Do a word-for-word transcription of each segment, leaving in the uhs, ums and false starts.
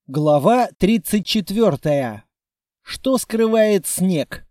Глава тридцать четвёртая. Что скрывает снег?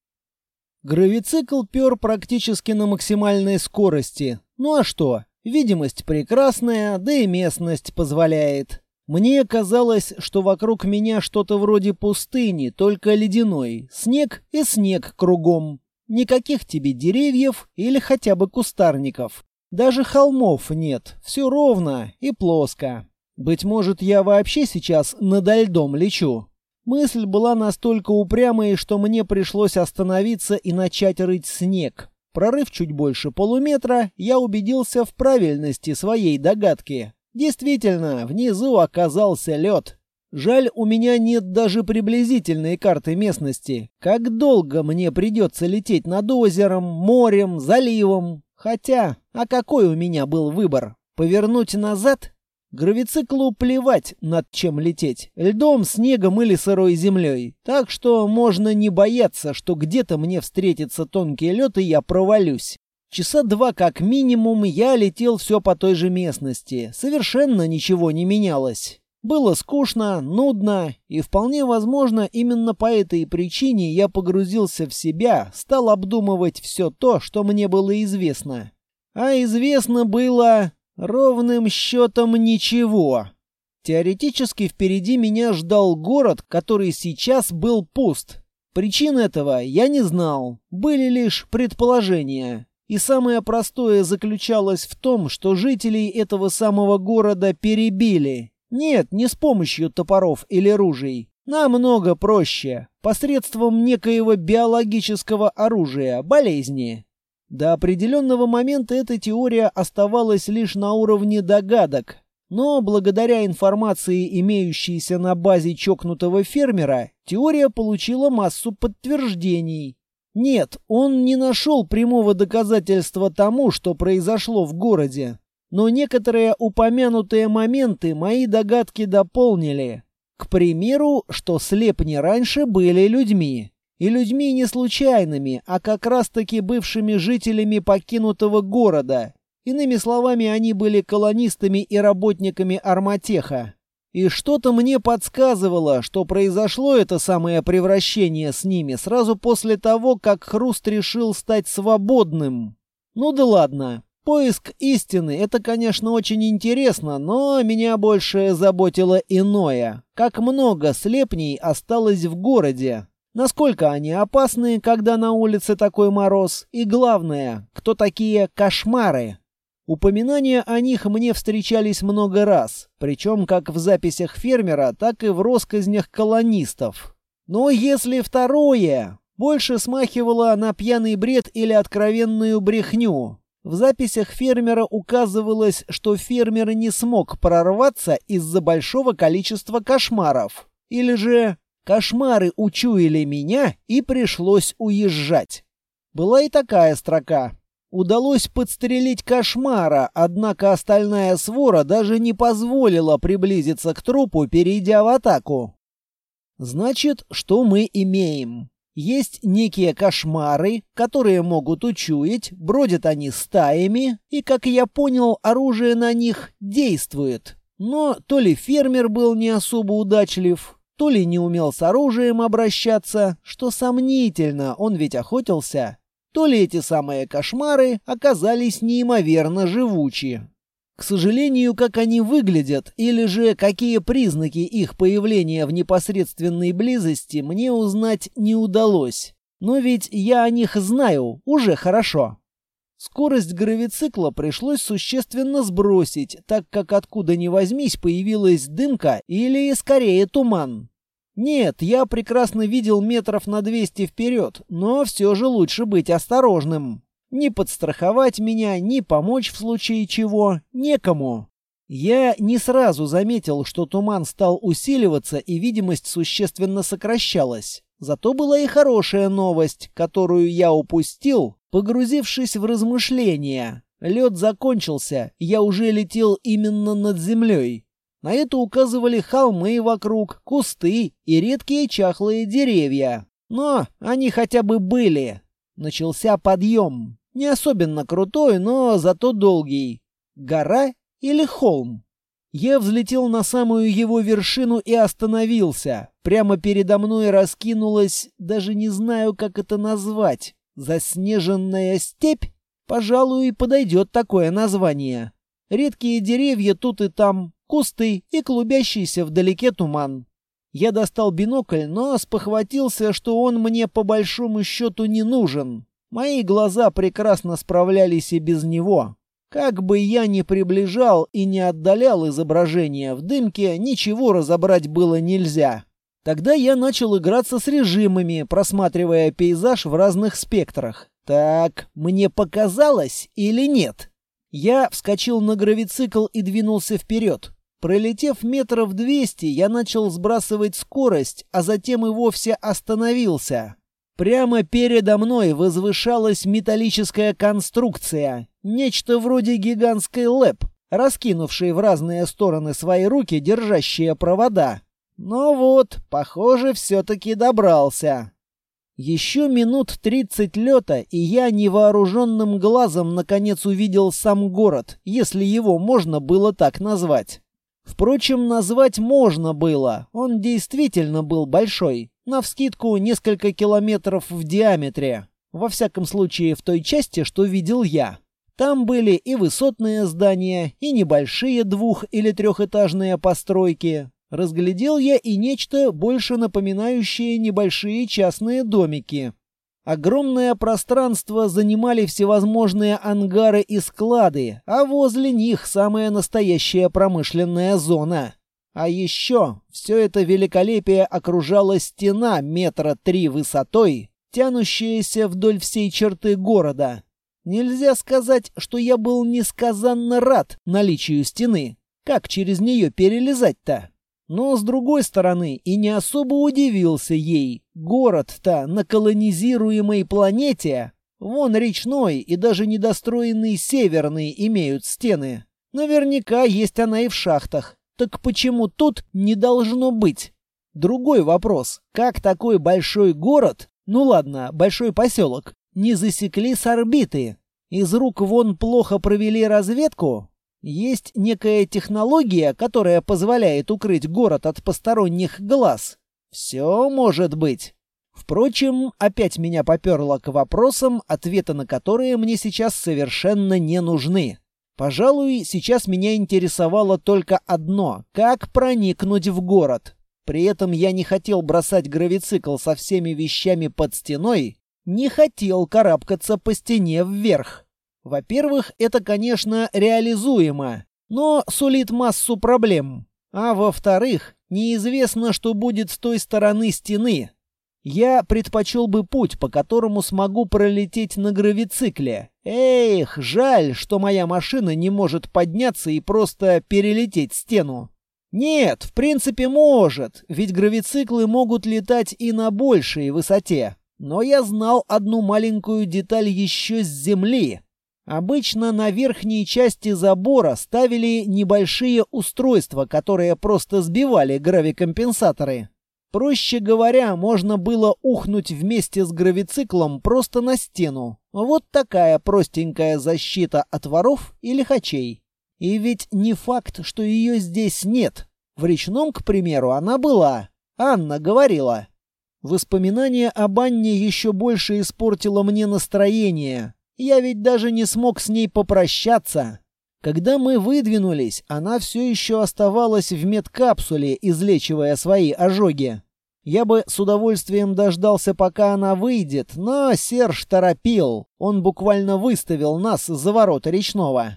Гравицикл пёр практически на максимальной скорости. Ну а что? Видимость прекрасная, да и местность позволяет. Мне казалось, что вокруг меня что-то вроде пустыни, только ледяной. Снег и снег кругом. Никаких тебе деревьев или хотя бы кустарников. Даже холмов нет, всё ровно и плоско. Быть может, я вообще сейчас надо льдом лечу. Мысль была настолько упрямой, что мне пришлось остановиться и начать рыть снег. Прорыв чуть больше полуметра, я убедился в правильности своей догадки. Действительно, внизу оказался лед. Жаль, у меня нет даже приблизительной карты местности. Как долго мне придется лететь над озером, морем, заливом? Хотя, а какой у меня был выбор? Повернуть назад? Гравициклу плевать, над чем лететь. Льдом, снегом или сырой землей. Так что можно не бояться, что где-то мне встретится тонкий лед и я провалюсь. Часа два как минимум я летел все по той же местности. Совершенно ничего не менялось. Было скучно, нудно, и вполне возможно, именно по этой причине я погрузился в себя, стал обдумывать все то, что мне было известно. А известно было... ровным счетом ничего. Теоретически впереди меня ждал город, который сейчас был пуст. Причин этого я не знал, были лишь предположения. И самое простое заключалось в том, что жителей этого самого города перебили. Нет, не с помощью топоров или ружей. Намного проще, посредством некоего биологического оружия, болезни. До определенного момента эта теория оставалась лишь на уровне догадок. Но благодаря информации, имеющейся на базе чокнутого фермера, теория получила массу подтверждений. Нет, он не нашел прямого доказательства тому, что произошло в городе. Но некоторые упомянутые моменты мои догадки дополнили. К примеру, что слепни раньше были людьми. И людьми не случайными, а как раз-таки бывшими жителями покинутого города. Иными словами, они были колонистами и работниками Арматеха. И что-то мне подсказывало, что произошло это самое превращение с ними сразу после того, как Хруст решил стать свободным. Ну да ладно. Поиск истины — это, конечно, очень интересно, но меня больше заботило иное. Как много слепней осталось в городе. Насколько они опасны, когда на улице такой мороз? И главное, кто такие кошмары? Упоминания о них мне встречались много раз, причем как в записях фермера, так и в россказнях колонистов. Но если второе, больше смахивало на пьяный бред или откровенную брехню. В записях фермера указывалось, что фермер не смог прорваться из-за большого количества кошмаров. Или же... кошмары учуяли меня, и пришлось уезжать. Была и такая строка. Удалось подстрелить кошмара, однако остальная свора даже не позволила приблизиться к трупу, перейдя в атаку. Значит, что мы имеем? Есть некие кошмары, которые могут учуять, бродят они стаями, и, как я понял, оружие на них действует. Но то ли фермер был не особо удачлив, то ли не умел с оружием обращаться, что сомнительно, он ведь охотился, то ли эти самые кошмары оказались неимоверно живучи. К сожалению, как они выглядят, или же какие признаки их появления в непосредственной близости, мне узнать не удалось. Но ведь я о них знаю, уже хорошо. Скорость гравицикла пришлось существенно сбросить, так как откуда ни возьмись появилась дымка или, скорее, туман. Нет, я прекрасно видел метров на двести вперед, но все же лучше быть осторожным. Ни подстраховать меня, ни помочь в случае чего некому. Я не сразу заметил, что туман стал усиливаться и видимость существенно сокращалась. Зато была и хорошая новость, которую я упустил, погрузившись в размышления. Лед закончился, я уже летел именно над землей. На это указывали холмы вокруг, кусты и редкие чахлые деревья. Но они хотя бы были. Начался подъем. Не особенно крутой, но зато долгий. Гора или холм? Я взлетел на самую его вершину и остановился. Прямо передо мной раскинулась, даже не знаю, как это назвать, заснеженная степь? Пожалуй, подойдет такое название. Редкие деревья тут и там, кусты и клубящийся вдалеке туман. Я достал бинокль, но спохватился, что он мне по большому счету не нужен. Мои глаза прекрасно справлялись и без него. Как бы я ни приближал и не отдалял изображение, в дымке ничего разобрать было нельзя. Тогда я начал играться с режимами, просматривая пейзаж в разных спектрах. Так, мне показалось или нет? Я вскочил на гравицикл и двинулся вперед. Пролетев метров двести, я начал сбрасывать скорость, а затем и вовсе остановился. Прямо передо мной возвышалась металлическая конструкция, нечто вроде гигантской лэп, раскинувшей в разные стороны свои руки, держащие провода. Но вот, похоже, все-таки добрался. Еще минут тридцать лета, и я невооруженным глазом наконец увидел сам город, если его можно было так назвать. Впрочем, назвать можно было, он действительно был большой. Навскидку несколько километров в диаметре. Во всяком случае, в той части, что видел я. Там были и высотные здания, и небольшие двух- или трехэтажные постройки. Разглядел я и нечто, больше напоминающее небольшие частные домики. Огромное пространство занимали всевозможные ангары и склады, а возле них самая настоящая промышленная зона. А еще все это великолепие окружала стена метра три высотой, тянущаяся вдоль всей черты города. Нельзя сказать, что я был несказанно рад наличию стены. Как через нее перелезать-то? Но, с другой стороны, и не особо удивился ей. Город-то на колонизируемой планете. Вон речной и даже недостроенный северный имеют стены. Наверняка есть она и в шахтах. Так почему тут не должно быть? Другой вопрос. Как такой большой город, ну ладно, большой поселок, не засекли с орбиты? Из рук вон плохо провели разведку? Есть некая технология, которая позволяет укрыть город от посторонних глаз? Все может быть. Впрочем, опять меня поперло к вопросам, ответы на которые мне сейчас совершенно не нужны. Пожалуй, сейчас меня интересовало только одно — как проникнуть в город. При этом я не хотел бросать гравицикл со всеми вещами под стеной, не хотел карабкаться по стене вверх. Во-первых, это, конечно, реализуемо, но сулит массу проблем. А во-вторых, неизвестно, что будет с той стороны стены. Я предпочел бы путь, по которому смогу пролететь на гравицикле. Эх, жаль, что моя машина не может подняться и просто перелететь стену. Нет, в принципе может, ведь гравициклы могут летать и на большей высоте. Но я знал одну маленькую деталь еще с земли. Обычно на верхней части забора ставили небольшие устройства, которые просто сбивали гравикомпенсаторы. Проще говоря, можно было ухнуть вместе с гравициклом просто на стену. Вот такая простенькая защита от воров и лихачей. И ведь не факт, что ее здесь нет. В речном, к примеру, она была. Анна говорила. Воспоминание об Анне еще больше испортило мне настроение. Я ведь даже не смог с ней попрощаться. Когда мы выдвинулись, она все еще оставалась в медкапсуле, излечивая свои ожоги. Я бы с удовольствием дождался, пока она выйдет, но Серж торопил. Он буквально выставил нас за ворота речного.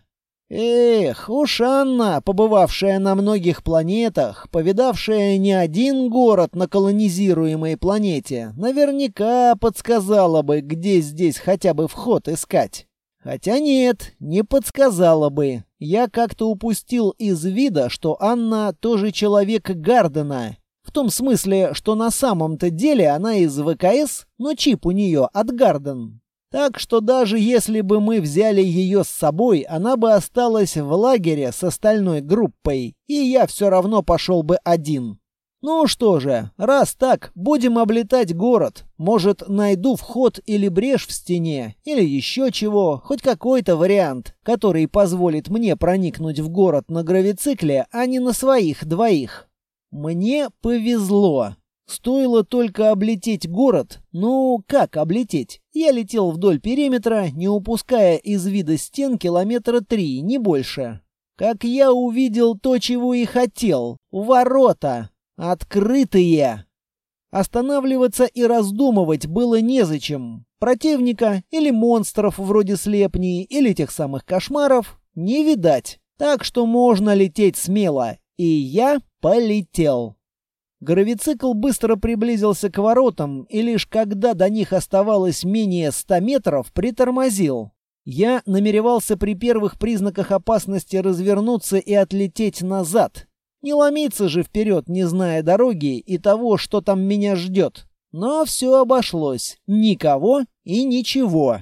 Эх, уж Анна, побывавшая на многих планетах, повидавшая не один город на колонизируемой планете, наверняка подсказала бы, где здесь хотя бы вход искать. Хотя нет, не подсказала бы. Я как-то упустил из вида, что Анна тоже человек Гардена. В том смысле, что на самом-то деле она из ВКС, но чип у нее от Гарден. Так что даже если бы мы взяли ее с собой, она бы осталась в лагере с остальной группой, и я все равно пошел бы один. Ну что же, раз так, будем облетать город. Может, найду вход или брешь в стене, или еще чего, хоть какой-то вариант, который позволит мне проникнуть в город на гравицикле, а не на своих двоих. Мне повезло. Стоило только облететь город. Ну, как облететь? Я летел вдоль периметра, не упуская из вида стен километра три, не больше. Как я увидел то, чего и хотел. Ворота. Открытые. Останавливаться и раздумывать было незачем. Противника или монстров вроде слепней, или тех самых кошмаров не видать. Так что можно лететь смело. И я полетел. Гравицикл быстро приблизился к воротам, и лишь когда до них оставалось менее ста метров, притормозил. Я намеревался при первых признаках опасности развернуться и отлететь назад. Не ломиться же вперед, не зная дороги и того, что там меня ждет. Но все обошлось. Никого и ничего.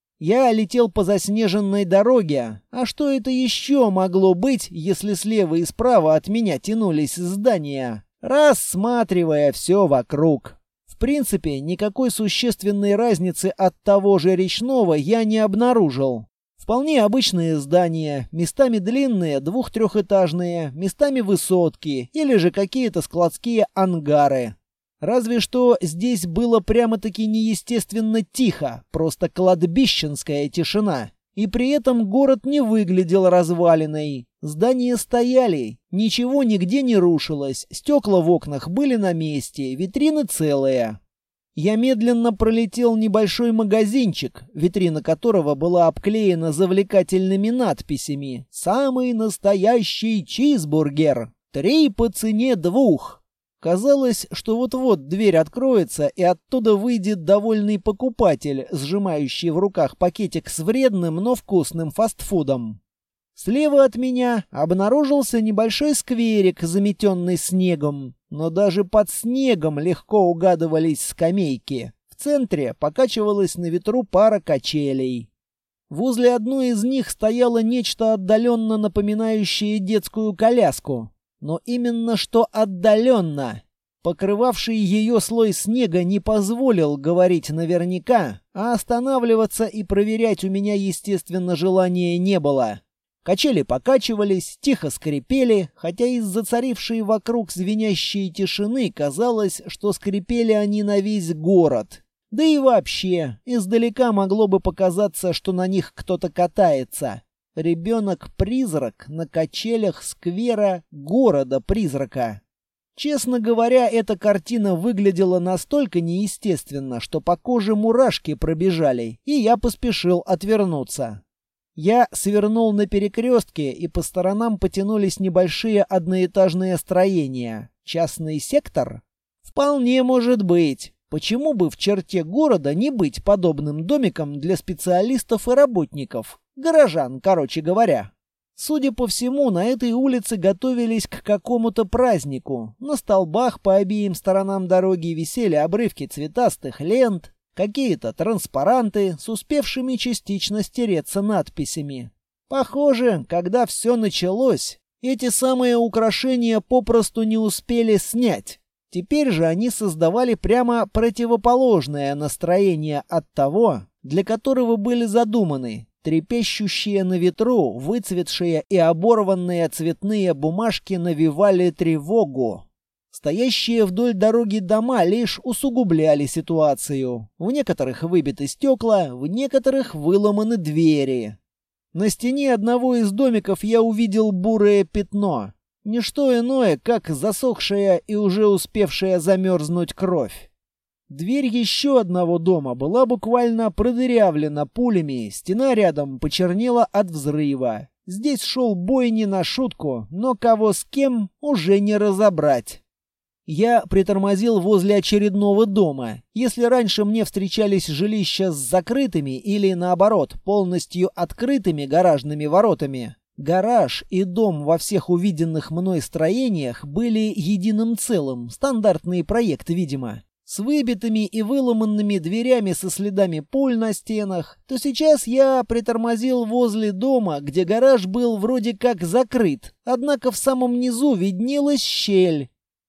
Я летел по заснеженной дороге. А что это еще могло быть, если слева и справа от меня тянулись здания, рассматривая все вокруг? В принципе, никакой существенной разницы от того же речного я не обнаружил. Вполне обычные здания, местами длинные, двух-трехэтажные, местами высотки или же какие-то складские ангары. Разве что здесь было прямо-таки неестественно тихо, просто кладбищенская тишина. И при этом город не выглядел развалиной. Здания стояли, ничего нигде не рушилось, стекла в окнах были на месте, витрины целые. Я медленно пролетел небольшой магазинчик, витрина которого была обклеена завлекательными надписями «Самый настоящий чизбургер! Три по цене двух!». Казалось, что вот-вот дверь откроется, и оттуда выйдет довольный покупатель, сжимающий в руках пакетик с вредным, но вкусным фастфудом. Слева от меня обнаружился небольшой скверик, заметенный снегом, но даже под снегом легко угадывались скамейки. В центре покачивалась на ветру пара качелей. Возле одной из них стояло нечто отдаленно напоминающее детскую коляску. Но именно что отдаленно. Покрывавший ее слой снега не позволил говорить наверняка, а останавливаться и проверять у меня, естественно, желания не было. Качели покачивались, тихо скрипели, хотя из-за царившей вокруг звенящей тишины казалось, что скрипели они на весь город. Да и вообще, издалека могло бы показаться, что на них кто-то катается. Ребенок-призрак на качелях сквера города-призрака. Честно говоря, эта картина выглядела настолько неестественно, что по коже мурашки пробежали, и я поспешил отвернуться. Я свернул на перекрестке, и по сторонам потянулись небольшие одноэтажные строения. Частный сектор? Вполне может быть. Почему бы в черте города не быть подобным домиком для специалистов и работников? Горожан, короче говоря. Судя по всему, на этой улице готовились к какому-то празднику. На столбах по обеим сторонам дороги висели обрывки цветастых лент, какие-то транспаранты с успевшими частично стереться надписями. Похоже, когда все началось, эти самые украшения попросту не успели снять. Теперь же они создавали прямо противоположное настроение от того, для которого были задуманы. Трепещущие на ветру, выцветшие и оборванные цветные бумажки навевали тревогу. Стоящие вдоль дороги дома лишь усугубляли ситуацию. В некоторых выбиты стекла, в некоторых выломаны двери. На стене одного из домиков я увидел бурое пятно. Ничто иное, как засохшая и уже успевшая замерзнуть кровь. Дверь еще одного дома была буквально продырявлена пулями, стена рядом почернела от взрыва. Здесь шел бой не на шутку, но кого с кем уже не разобрать. Я притормозил возле очередного дома. Если раньше мне встречались жилища с закрытыми или, наоборот, полностью открытыми гаражными воротами, гараж и дом во всех увиденных мной строениях были единым целым, стандартный проект, видимо. С выбитыми и выломанными дверями со следами пуль на стенах, то сейчас я притормозил возле дома, где гараж был вроде как закрыт, однако в самом низу виднелась щель.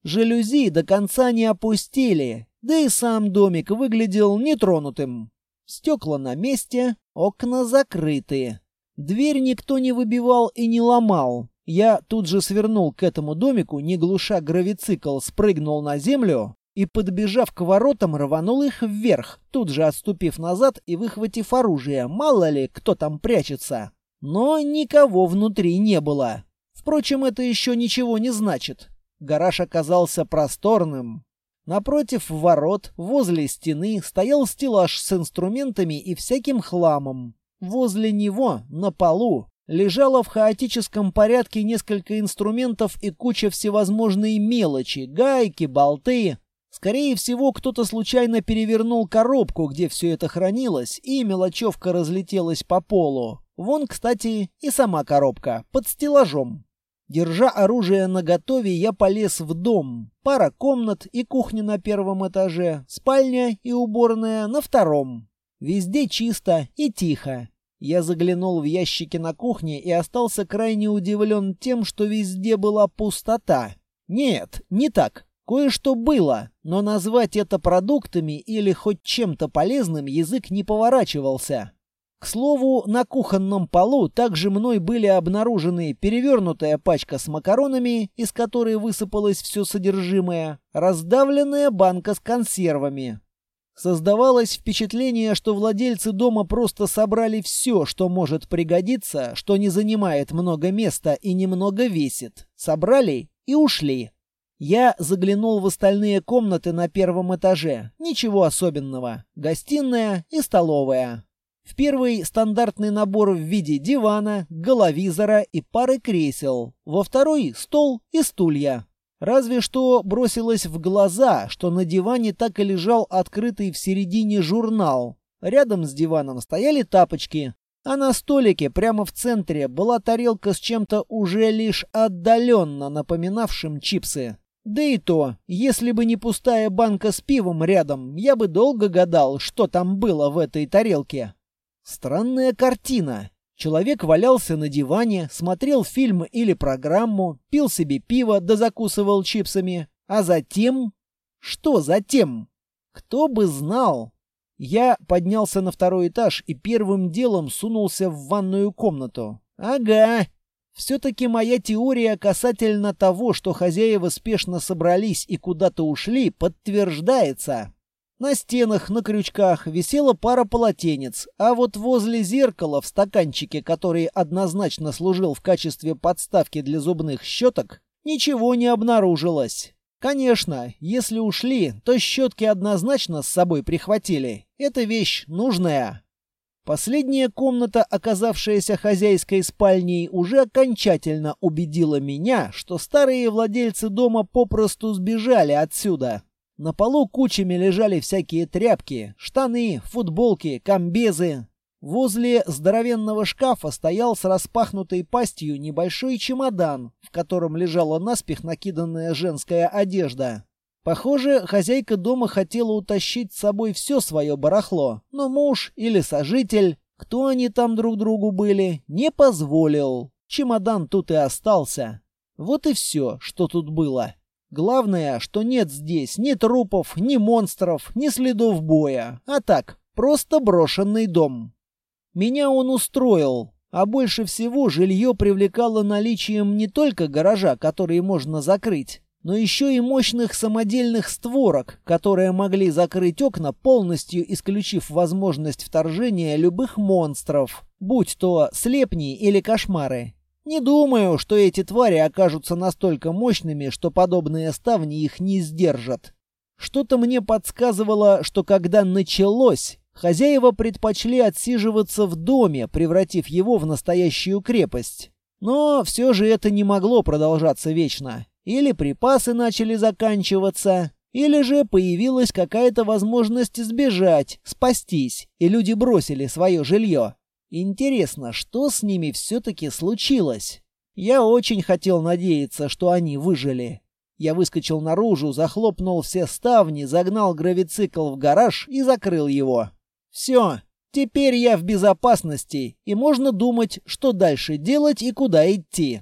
Жалюзи до конца не опустили, да и сам домик выглядел нетронутым. Стекла на месте, окна закрыты. Дверь никто не выбивал и не ломал. Я тут же свернул к этому домику, не глуша гравицикл, спрыгнул на землю и, подбежав к воротам, рванул их вверх, тут же отступив назад и выхватив оружие, мало ли кто там прячется. Но никого внутри не было. Впрочем, это еще ничего не значит. Гараж оказался просторным. Напротив ворот, возле стены, стоял стеллаж с инструментами и всяким хламом. Возле него, на полу, лежало в хаотическом порядке несколько инструментов и куча всевозможной мелочи, гайки, болты. Скорее всего, кто-то случайно перевернул коробку, где все это хранилось, и мелочевка разлетелась по полу. Вон, кстати, и сама коробка, под стеллажом. Держа оружие наготове, я полез в дом. Пара комнат и кухня на первом этаже, спальня и уборная на втором. Везде чисто и тихо. Я заглянул в ящики на кухне и остался крайне удивлен тем, что везде была пустота. Нет, не так. Кое-что было, но назвать это продуктами или хоть чем-то полезным язык не поворачивался. К слову, на кухонном полу также мной были обнаружены перевернутая пачка с макаронами, из которой высыпалось все содержимое, раздавленная банка с консервами. Создавалось впечатление, что владельцы дома просто собрали все, что может пригодиться, что не занимает много места и немного весит. Собрали и ушли. Я заглянул в остальные комнаты на первом этаже. Ничего особенного. Гостиная и столовая. В первой стандартный набор в виде дивана, головизора и пары кресел. Во второй стол и стулья. Разве что бросилось в глаза, что на диване так и лежал открытый в середине журнал. Рядом с диваном стояли тапочки, а на столике прямо в центре была тарелка с чем-то уже лишь отдаленно напоминавшим чипсы. Да и то, если бы не пустая банка с пивом рядом, я бы долго гадал, что там было в этой тарелке. Странная картина. Человек валялся на диване, смотрел фильм или программу, пил себе пиво да закусывал чипсами. А затем... Что затем? Кто бы знал? Я поднялся на второй этаж и первым делом сунулся в ванную комнату. Ага. Все-таки моя теория касательно того, что хозяева спешно собрались и куда-то ушли, подтверждается. На стенах, на крючках висела пара полотенец, а вот возле зеркала в стаканчике, который однозначно служил в качестве подставки для зубных щеток, ничего не обнаружилось. Конечно, если ушли, то щетки однозначно с собой прихватили. Эта вещь нужная. Последняя комната, оказавшаяся хозяйской спальней, уже окончательно убедила меня, что старые владельцы дома попросту сбежали отсюда. На полу кучами лежали всякие тряпки, штаны, футболки, комбезы. Возле здоровенного шкафа стоял с распахнутой пастью небольшой чемодан, в котором лежала наспех накиданная женская одежда. Похоже, хозяйка дома хотела утащить с собой все свое барахло, но муж или сожитель, кто они там друг другу были, не позволил. Чемодан тут и остался. Вот и все, что тут было. Главное, что нет здесь ни трупов, ни монстров, ни следов боя, а так, просто брошенный дом. Меня он устроил, а больше всего жилье привлекало наличием не только гаража, который можно закрыть, но еще и мощных самодельных створок, которые могли закрыть окна, полностью исключив возможность вторжения любых монстров, будь то слепни или кошмары. Не думаю, что эти твари окажутся настолько мощными, что подобные ставни их не сдержат. Что-то мне подсказывало, что когда началось, хозяева предпочли отсиживаться в доме, превратив его в настоящую крепость. Но все же это не могло продолжаться вечно. Или припасы начали заканчиваться, или же появилась какая-то возможность сбежать, спастись, и люди бросили свое жилье. Интересно, что с ними все-таки случилось? Я очень хотел надеяться, что они выжили. Я выскочил наружу, захлопнул все ставни, загнал гравицикл в гараж и закрыл его. Все, теперь я в безопасности, и можно думать, что дальше делать и куда идти.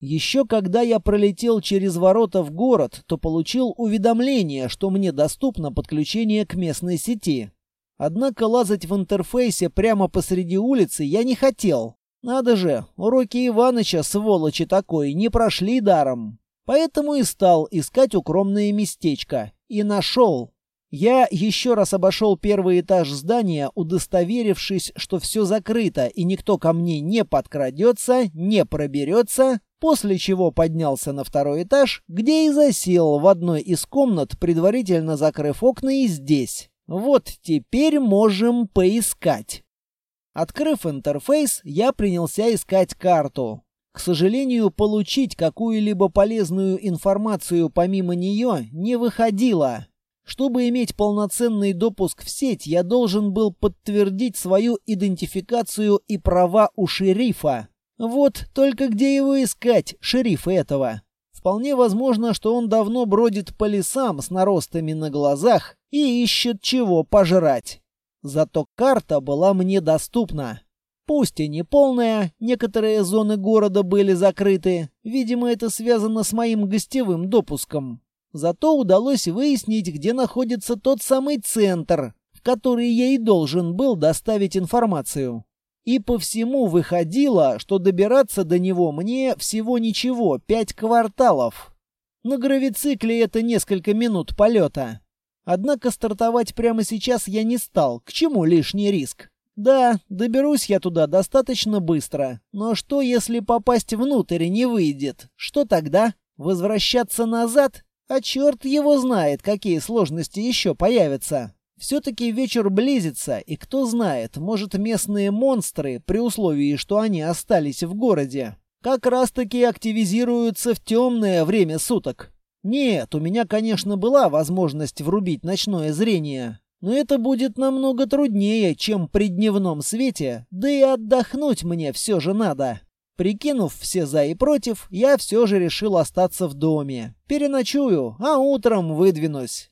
Еще когда я пролетел через ворота в город, то получил уведомление, что мне доступно подключение к местной сети. Однако лазать в интерфейсе прямо посреди улицы я не хотел. Надо же, уроки Иваныча, сволочи такой, не прошли даром. Поэтому и стал искать укромное местечко. И нашел. Я еще раз обошел первый этаж здания, удостоверившись, что все закрыто и никто ко мне не подкрадется, не проберется, после чего поднялся на второй этаж, где и засел в одной из комнат, предварительно закрыв окна и здесь. Вот теперь можем поискать. Открыв интерфейс, я принялся искать карту. К сожалению, получить какую-либо полезную информацию помимо нее не выходило. Чтобы иметь полноценный допуск в сеть, я должен был подтвердить свою идентификацию и права у шерифа. Вот только где его искать, шерифа этого? Вполне возможно, что он давно бродит по лесам с наростами на глазах и ищет чего пожрать. Зато карта была мне доступна. Пусть и не полная, некоторые зоны города были закрыты. Видимо, это связано с моим гостевым допуском. Зато удалось выяснить, где находится тот самый центр, в который я и должен был доставить информацию. И по всему выходило, что добираться до него мне всего ничего, пять кварталов. На гравицикле это несколько минут полета. Однако стартовать прямо сейчас я не стал, к чему лишний риск. Да, доберусь я туда достаточно быстро, но что если попасть внутрь не выйдет? Что тогда? Возвращаться назад? А черт его знает, какие сложности еще появятся. Все-таки вечер близится, и кто знает, может местные монстры, при условии, что они остались в городе, как раз-таки активизируются в темное время суток. Нет, у меня, конечно, была возможность врубить ночное зрение, но это будет намного труднее, чем при дневном свете, да и отдохнуть мне все же надо. Прикинув все за и против, я все же решил остаться в доме. Переночую, а утром выдвинусь.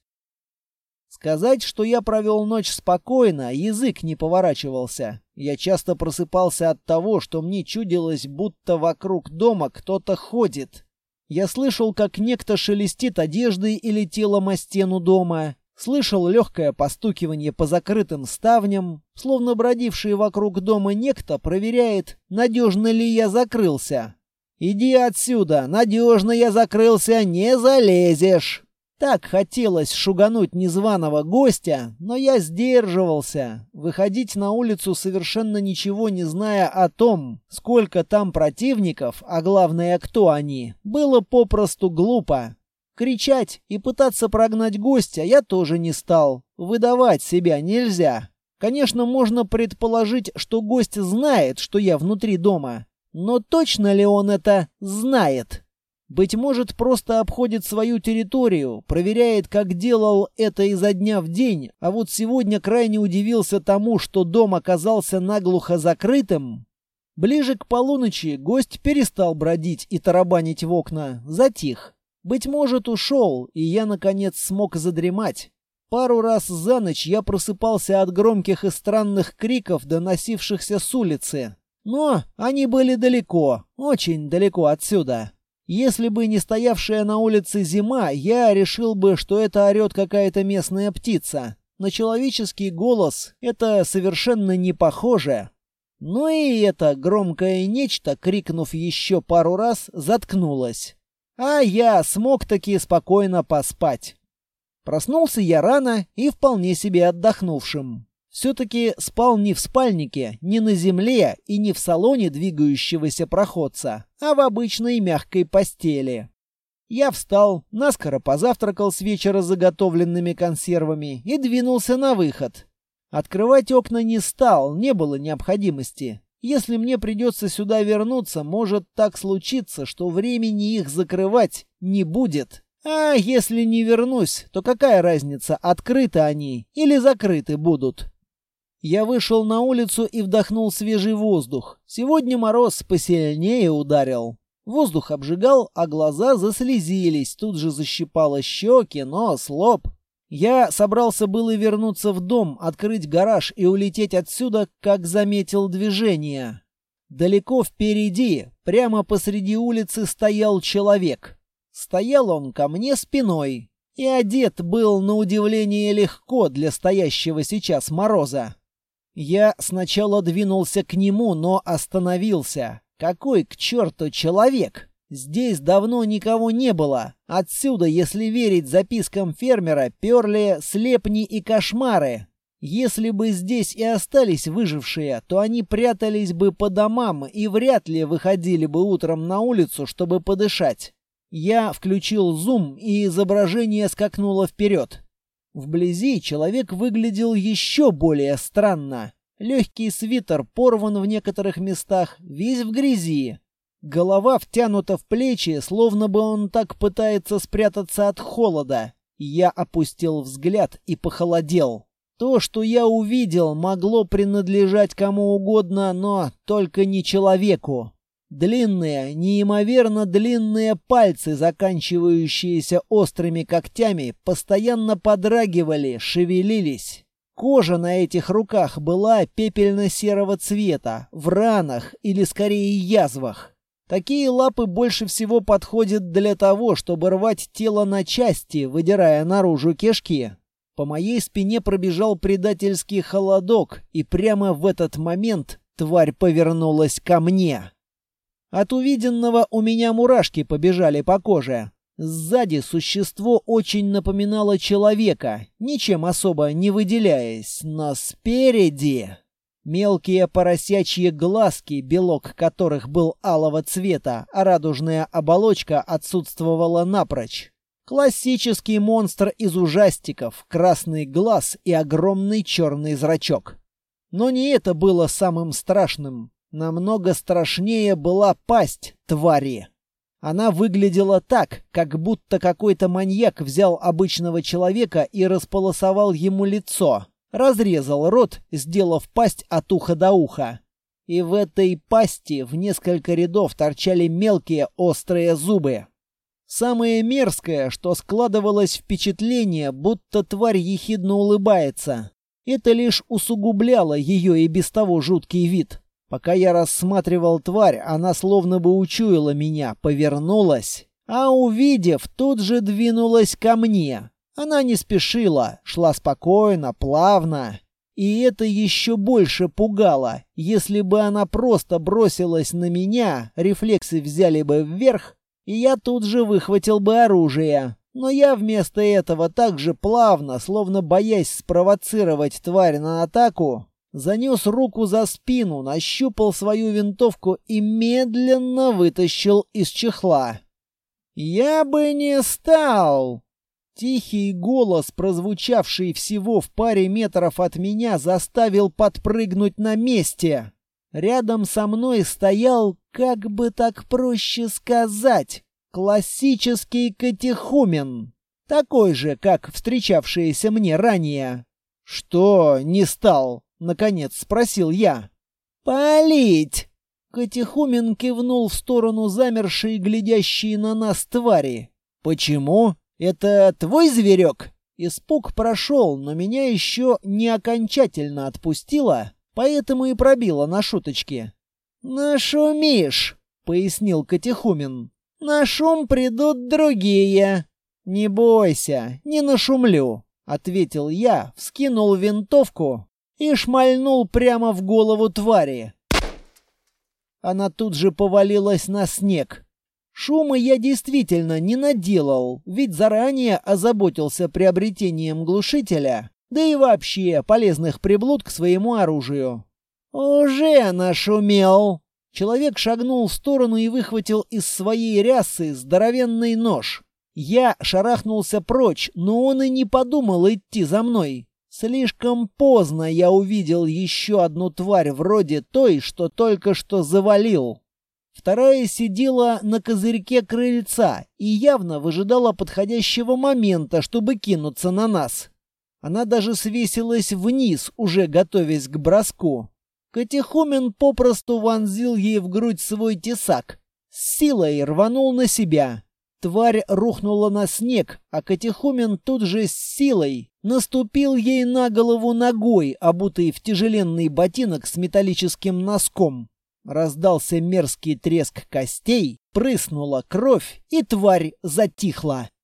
Сказать, что я провел ночь спокойно, язык не поворачивался. Я часто просыпался от того, что мне чудилось, будто вокруг дома кто-то ходит. Я слышал, как некто шелестит одеждой или телом о стену дома. Слышал легкое постукивание по закрытым ставням, словно бродивший вокруг дома некто проверяет, надежно ли я закрылся. «Иди отсюда, надежно я закрылся, не залезешь!» Так хотелось шугануть незваного гостя, но я сдерживался. Выходить на улицу, совершенно ничего не зная о том, сколько там противников, а главное, кто они, было попросту глупо. Кричать и пытаться прогнать гостя я тоже не стал. Выдавать себя нельзя. Конечно, можно предположить, что гость знает, что я внутри дома. Но точно ли он это знает? Быть может, просто обходит свою территорию, проверяет, как делал это изо дня в день, а вот сегодня крайне удивился тому, что дом оказался наглухо закрытым. Ближе к полуночи гость перестал бродить и тарабанить в окна, затих. Быть может, ушел, и я, наконец, смог задремать. Пару раз за ночь я просыпался от громких и странных криков, доносившихся с улицы. Но они были далеко, очень далеко отсюда. Если бы не стоявшая на улице зима, я решил бы, что это орет какая-то местная птица. На человеческий голос это совершенно не похоже. Но и это громкое нечто, крикнув еще пару раз, заткнулось. А я смог таки спокойно поспать. Проснулся я рано и вполне себе отдохнувшим. Все-таки спал не в спальнике, не на земле и не в салоне двигающегося проходца, а в обычной мягкой постели. Я встал, наскоро позавтракал с вечера заготовленными консервами и двинулся на выход. Открывать окна не стал, не было необходимости. Если мне придется сюда вернуться, может так случиться, что времени их закрывать не будет. А если не вернусь, то какая разница, открыты они или закрыты будут? Я вышел на улицу и вдохнул свежий воздух. Сегодня мороз посильнее ударил. Воздух обжигал, а глаза заслезились, тут же защипало щеки, нос, лоб. Я собрался было вернуться в дом, открыть гараж и улететь отсюда, как заметил движение. Далеко впереди, прямо посреди улицы, стоял человек. Стоял он ко мне спиной, и одет был на удивление легко для стоящего сейчас мороза. Я сначала двинулся к нему, но остановился. Какой к черту человек? Здесь давно никого не было. Отсюда, если верить запискам фермера, перли слепни и кошмары. Если бы здесь и остались выжившие, то они прятались бы по домам и вряд ли выходили бы утром на улицу, чтобы подышать. Я включил зум, и изображение скакнуло вперед. Вблизи человек выглядел еще более странно. Легкий свитер порван в некоторых местах, весь в грязи. Голова втянута в плечи, словно бы он так пытается спрятаться от холода. Я опустил взгляд и похолодел. То, что я увидел, могло принадлежать кому угодно, но только не человеку. Длинные, неимоверно длинные пальцы, заканчивающиеся острыми когтями, постоянно подрагивали, шевелились. Кожа на этих руках была пепельно-серого цвета, в ранах или скорее язвах. Такие лапы больше всего подходят для того, чтобы рвать тело на части, выдирая наружу кишки. По моей спине пробежал предательский холодок, и прямо в этот момент тварь повернулась ко мне. От увиденного у меня мурашки побежали по коже. Сзади существо очень напоминало человека, ничем особо не выделяясь, но спереди... Мелкие поросячьи глазки, белок которых был алого цвета, а радужная оболочка отсутствовала напрочь. Классический монстр из ужастиков, красный глаз и огромный черный зрачок. Но не это было самым страшным. Намного страшнее была пасть твари. Она выглядела так, как будто какой-то маньяк взял обычного человека и располосовал ему лицо. Разрезал рот, сделав пасть от уха до уха. И в этой пасти в несколько рядов торчали мелкие острые зубы. Самое мерзкое, что складывалось впечатление, будто тварь ехидно улыбается. Это лишь усугубляло ее и без того жуткий вид. Пока я рассматривал тварь, она словно бы учуяла меня, повернулась, а увидев, тут же двинулась ко мне. Она не спешила, шла спокойно, плавно. И это еще больше пугало. Если бы она просто бросилась на меня, рефлексы взяли бы вверх, и я тут же выхватил бы оружие. Но я вместо этого так же плавно, словно боясь спровоцировать тварь на атаку, занес руку за спину, нащупал свою винтовку и медленно вытащил из чехла. «Я бы не стал!» Тихий голос, прозвучавший всего в паре метров от меня, заставил подпрыгнуть на месте. Рядом со мной стоял, как бы так проще сказать, классический катехумен. Такой же, как встречавшиеся мне ранее. «Что не стал?» — наконец спросил я. «Палить!» Катехумен кивнул в сторону замершей, глядящей на нас твари. «Почему? Это твой зверек?» Испуг прошел, но меня еще не окончательно отпустило, поэтому и пробило на шуточки. «Нашумишь», — пояснил катехумен. «На шум придут другие». «Не бойся, не нашумлю», — ответил я, вскинул винтовку и шмальнул прямо в голову твари. Она тут же повалилась на снег. Шума я действительно не наделал, ведь заранее озаботился приобретением глушителя, да и вообще полезных приблуд к своему оружию. «Уже нашумел!» Человек шагнул в сторону и выхватил из своей рясы здоровенный нож. Я шарахнулся прочь, но он и не подумал идти за мной. Слишком поздно я увидел еще одну тварь вроде той, что только что завалил. Вторая сидела на козырьке крыльца и явно выжидала подходящего момента, чтобы кинуться на нас. Она даже свесилась вниз, уже готовясь к броску. Катехумен попросту вонзил ей в грудь свой тесак. С силой рванул на себя. Тварь рухнула на снег, а катехумен тут же с силой наступил ей на голову ногой, обутой в тяжеленный ботинок с металлическим носком. Раздался мерзкий треск костей, прыснула кровь, и тварь затихла.